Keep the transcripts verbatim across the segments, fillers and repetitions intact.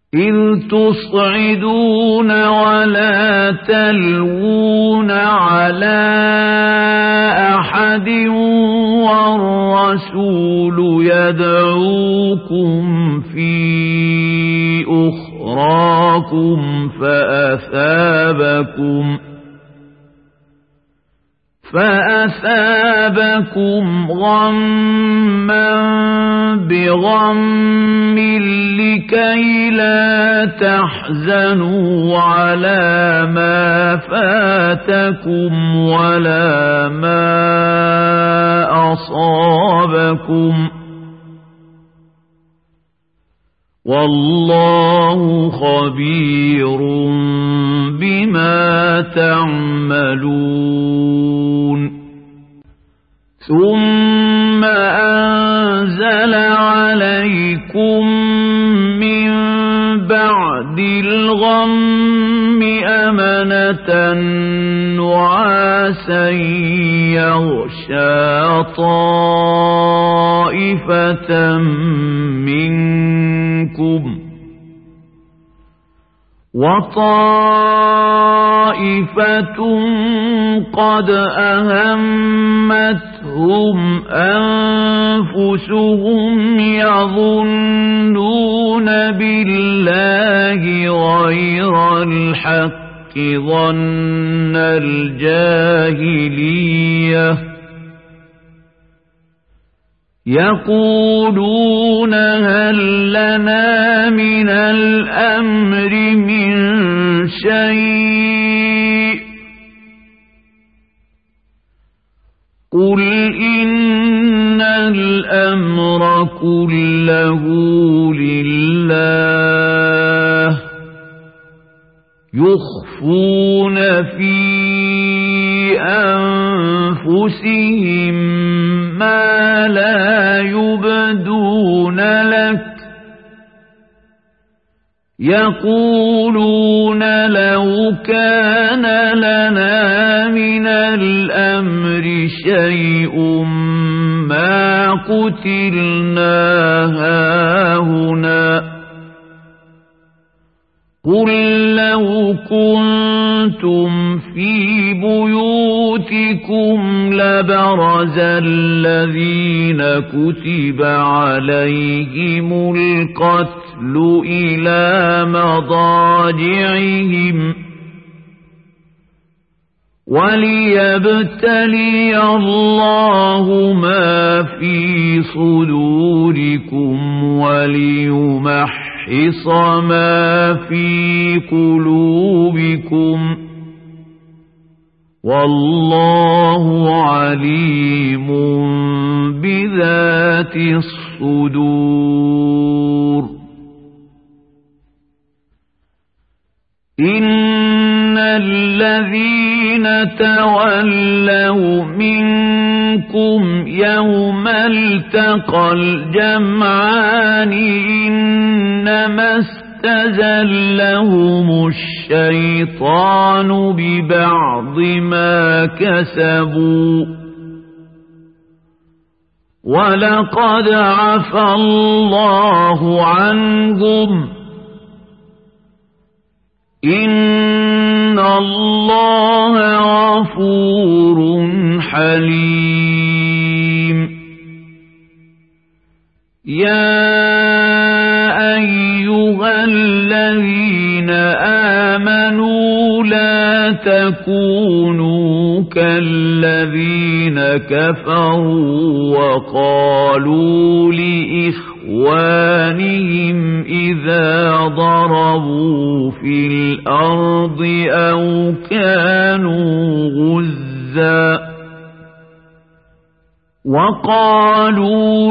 إذ تصعدون ولا تلوون على أحد والرسول يدعوكم في أخراكم فأثابكم فأثابكم غما بغم لكي لا تحزنوا على ما فاتكم ولا ما أصابكم والله خبير بما تعملون ثم أنزل عليكم من بعد الغم أمنة نعاسا يغشى طائفة منكم وطائفة قد أهمتهم أنفسهم يظنون بالله غير الحق ظن الجاهلية يقولون هل لنا من الأمر من شيء قل إن الأمر كله لله يخفون في أنفسهم ما لا يبدون لك يقولون لو كان لنا من الأمر شيء ما قتلنا هاهنا قل لو كنتم في بيوتكم لبرز الذين كتب عليهم القتل إلى مضاجعهم وليبتلي الله ما في صدوركم وليمحص ما في قلوبكم والله عليم بذات الصدور إن الذين تولوا منكم يوم التقى الجمعان إنما استزلهم الشيطان ببعض ما كسبوا ولقد عفى الله عنهم إن الله غفور حليم يا أيها الذين آمنوا لا تكونوا كالذين كفروا وقالوا لإخوانهم إذا ضربوا في الأرض أو كانوا غزاً وقالوا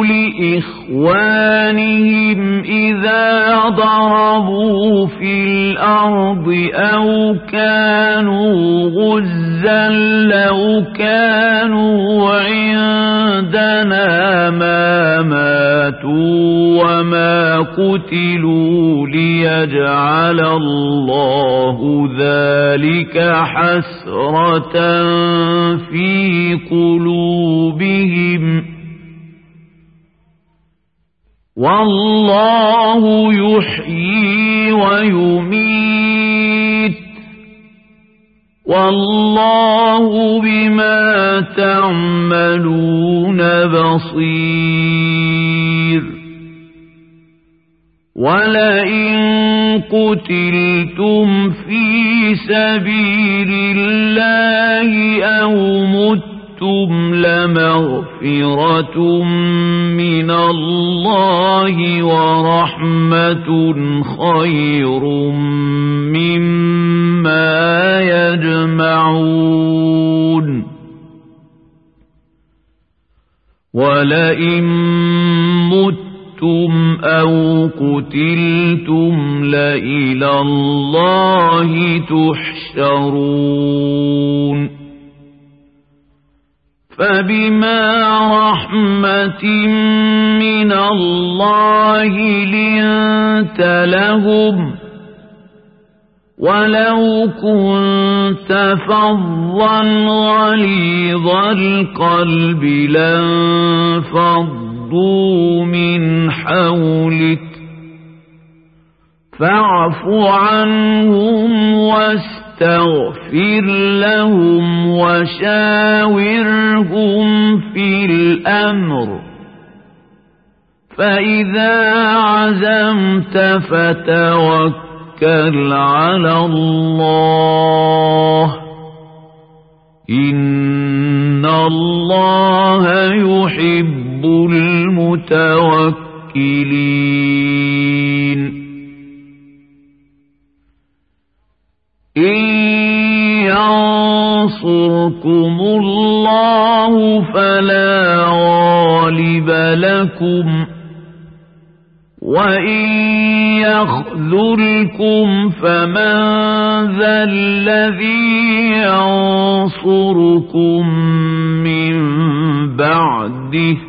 لإخوانهم إذا ضربوا في الأرض أو كانوا غزا لو كانوا عندنا ما ماتوا وما قتلوا ليجعل الله ذلك حسرة في قلوبهم والله يحيي ويميت والله بما تعملون بصير ولئن قتلتم في سبيل الله أو متم لمغفرة من الله ورحمة خير مما يجمعون ولئن متم أو قتلتم لإلى الله تحشرون فبما رحمة من الله لنت لهم ولو كنت فظا غليظ القلب لانفضوا من حولك فاعف عنهم واستغفر لهم وشاورهم في الأمر فإذا عزمت فتوكل على الله إن الله يحب المتوكلين إن ينصركم الله فلا غالب لكم وإن يخذلكم فمن ذا الذي ينصركم من بعده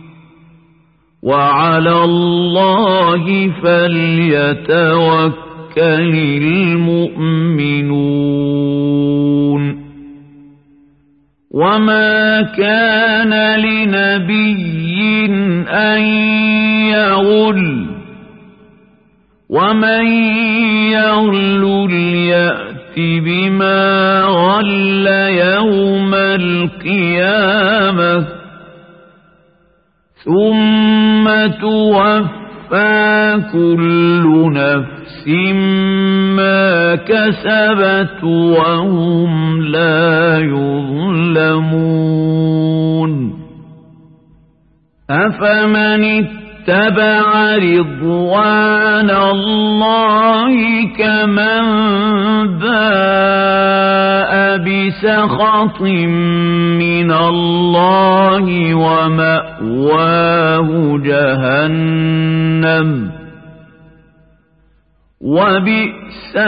وعلى الله فليتوكل المؤمنون وما كان لنبي أن يغل ومن يغل يأت بما غل يوم القيامة ثم توفى كل نفس ما كسبت وهم لا يظلمون أفمن اتبع رضوان الله كمن باء بسخط من الله ومأواه جهنم وبئس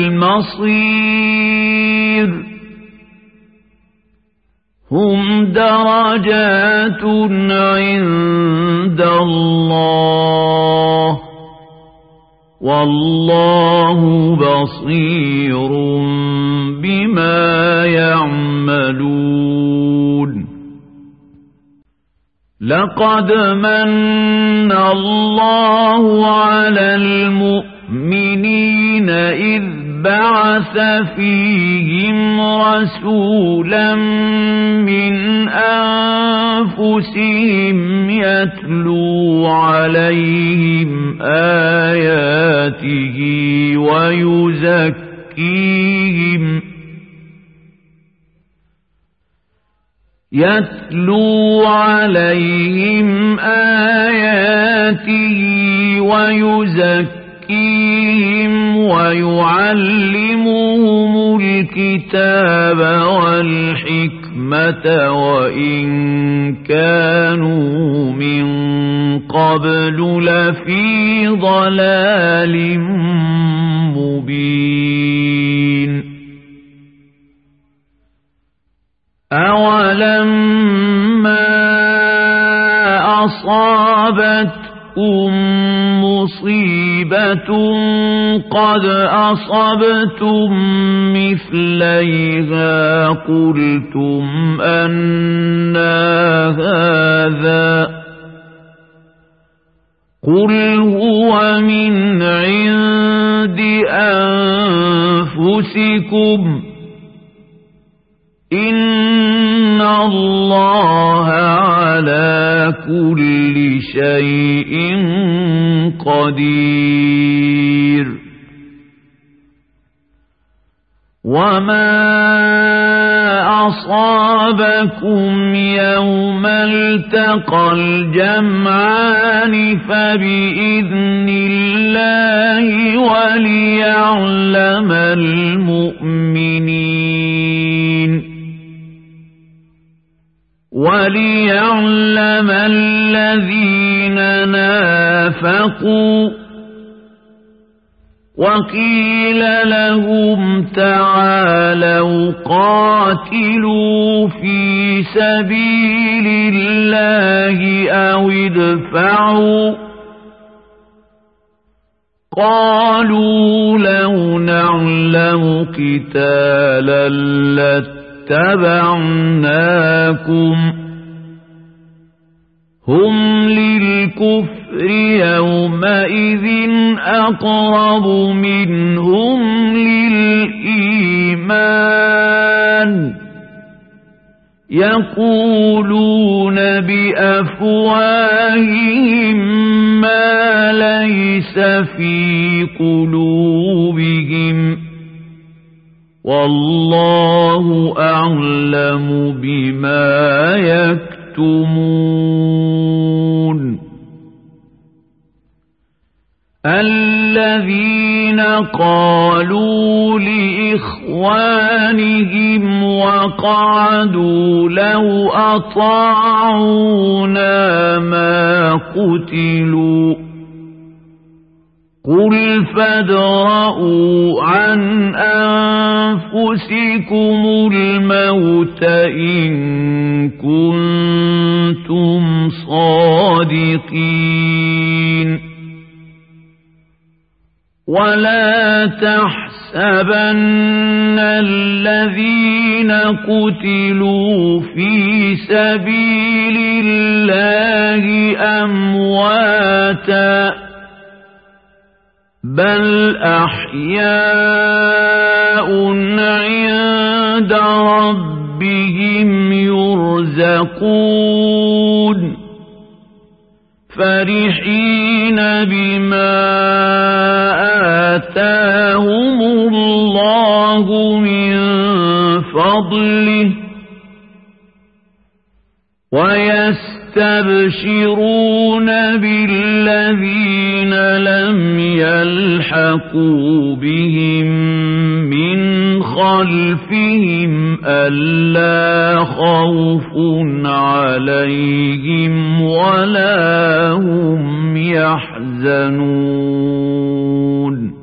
المصير هم درجات عند الله والله بصير بما يعملون لقد من الله على المؤمنين إذ بعث فيهم رسولا من أنفسهم يتلو عليهم آياته ويزكيهم يتلو عليهم آياته ويزكيهم ويعلمهم الكتاب والحكمة وإن كانوا من قبل لفي ضلال مبين أولما أصابتكم مصيبة قد أصبتم مثليها قلتم أنى هذا قل هو من عند أنفسكم إن الله على كل شيء قدير وما أصابكم يوم التقى الجمعان فبإذن الله وليعلم المؤمنين وليعلم الذين نافقوا وقيل لهم تعالوا قاتلوا في سبيل الله أو ادفعوا قالوا لو نعلم قتالا لاتبعناكم هم للكفر يومئذ أقرب منهم للإيمان يقولون بأفواههم ما ليس في قلوبهم والله أعلم بما يكتمون الذين قالوا لإخوانهم وقعدوا لو أطاعونا ما قتلوا قل فادرءوا عن أنفسكم الموت إن كنتم صادقين ولا تحسبن الذين قتلوا في سبيل الله أمواتا بل أحياء عند ربهم يرزقون فرحين بما آتاهم الله من فضله ويستبشرون بالذين لم يلحقوا بهم من خلفهم ألا خوف عليهم ولا هم يحزنون